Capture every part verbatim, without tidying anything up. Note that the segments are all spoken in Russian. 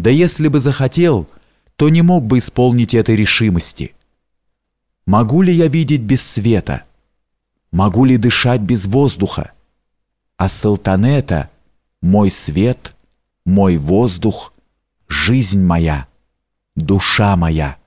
Да если бы захотел, то не мог бы исполнить этой решимости. Могу ли я видеть без света? Могу ли дышать без воздуха? А Салтанета — мой свет, мой воздух, жизнь моя, душа моя.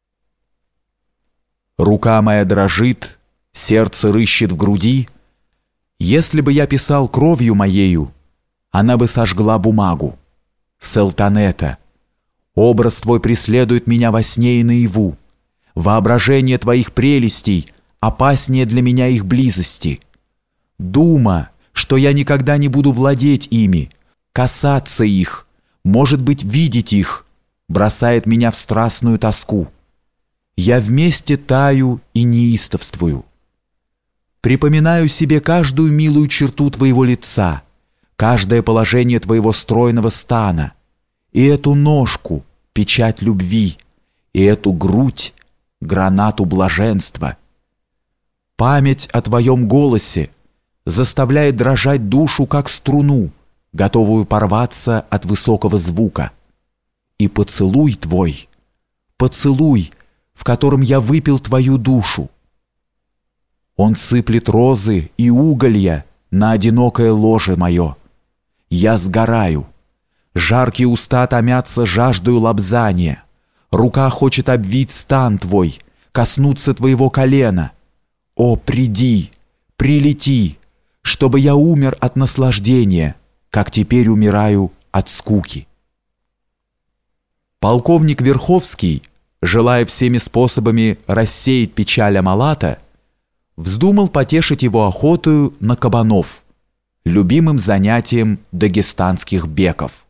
Рука моя дрожит, сердце рыщет в груди. Если бы я писал кровью моею, она бы сожгла бумагу. Салтанета, образ твой преследует меня во сне и наяву. Воображение твоих прелестей опаснее для меня их близости. Дума, что я никогда не буду владеть ими, касаться их, может быть, видеть их, бросает меня в страстную тоску. Я вместе таю и неистовствую. Припоминаю себе каждую милую черту твоего лица, каждое положение твоего стройного стана, и эту ножку, печать любви, и эту грудь, гранату блаженства. Память о твоем голосе заставляет дрожать душу, как струну, готовую порваться от высокого звука. И поцелуй твой, поцелуй, в котором я выпил твою душу. Он сыплет розы и уголья на одинокое ложе мое. Я сгораю. Жаркие уста томятся жаждою лобзания. Рука хочет обвить стан твой, коснуться твоего колена. О, приди, прилети, чтобы я умер от наслаждения, как теперь умираю от скуки. Полковник Верховский, желая всеми способами рассеять печаль Амалата, вздумал потешить его охотою на кабанов, любимым занятием дагестанских беков.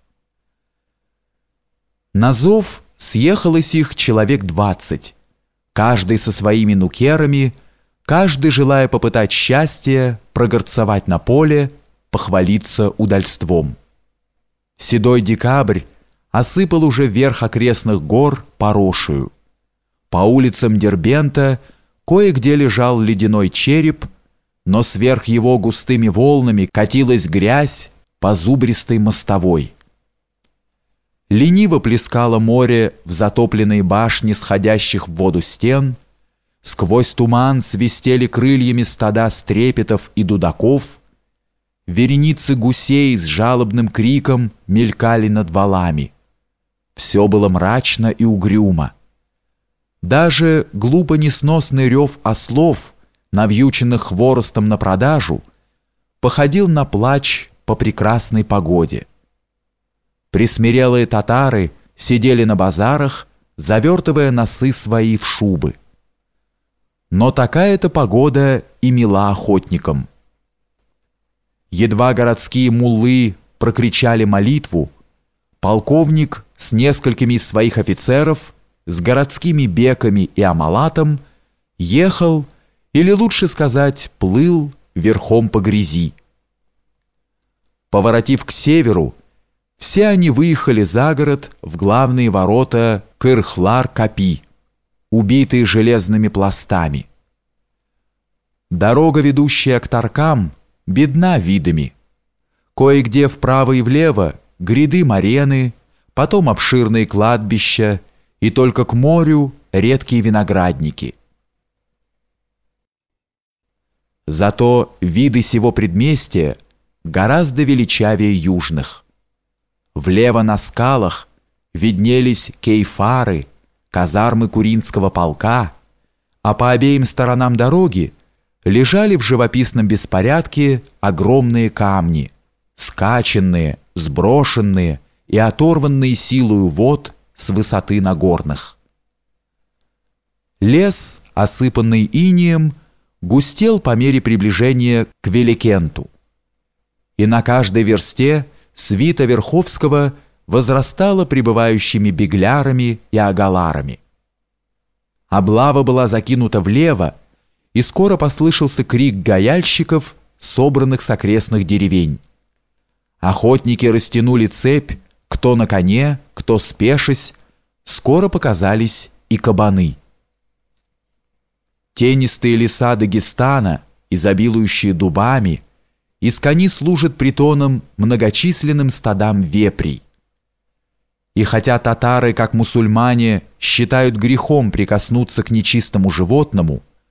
На зов съехалось их человек двадцать, каждый со своими нукерами, каждый желая попытать счастье, прогорцевать на поле, похвалиться удальством. Седой декабрь осыпал уже верх окрестных гор порошию. По улицам Дербента кое-где лежал ледяной череп, но сверх его густыми волнами катилась грязь по зубристой мостовой. Лениво плескало море в затопленные башни сходящих в воду стен, сквозь туман свистели крыльями стада стрепетов и дудаков, вереницы гусей с жалобным криком мелькали над валами. Все было мрачно и угрюмо. Даже глупо несносный рев ослов, навьюченных хворостом на продажу, походил на плач по прекрасной погоде. Присмирелые татары сидели на базарах, завертывая носы свои в шубы. Но такая-то погода и мила охотникам. Едва городские муллы прокричали молитву, полковник с несколькими из своих офицеров, с городскими беками и Амалатом ехал, или лучше сказать, плыл верхом по грязи. Поворотив к северу, все они выехали за город в главные ворота Кырхлар-Капи, убитые железными пластами. Дорога, ведущая к Таркам, бедна видами. Кое-где вправо и влево гряды марены, потом обширные кладбища, и только к морю редкие виноградники. Зато виды сего предместья гораздо величавее южных. Влево на скалах виднелись кейфары, казармы Куринского полка, а по обеим сторонам дороги лежали в живописном беспорядке огромные камни, скаченные, сброшенные и оторванные силою вод с высоты Нагорных. Лес, осыпанный инеем, густел по мере приближения к Великенту, и на каждой версте свита Верховского возрастала прибывающими беглярами и агаларами. Облава была закинута влево, и скоро послышался крик гаяльщиков, собранных с окрестных деревень. Охотники растянули цепь, кто на коне, кто спешась, скоро показались и кабаны. Тенистые леса Дагестана, изобилующие дубами, из кони служат притоном многочисленным стадам вепрей. И хотя татары, как мусульмане, считают грехом прикоснуться к нечистому животному,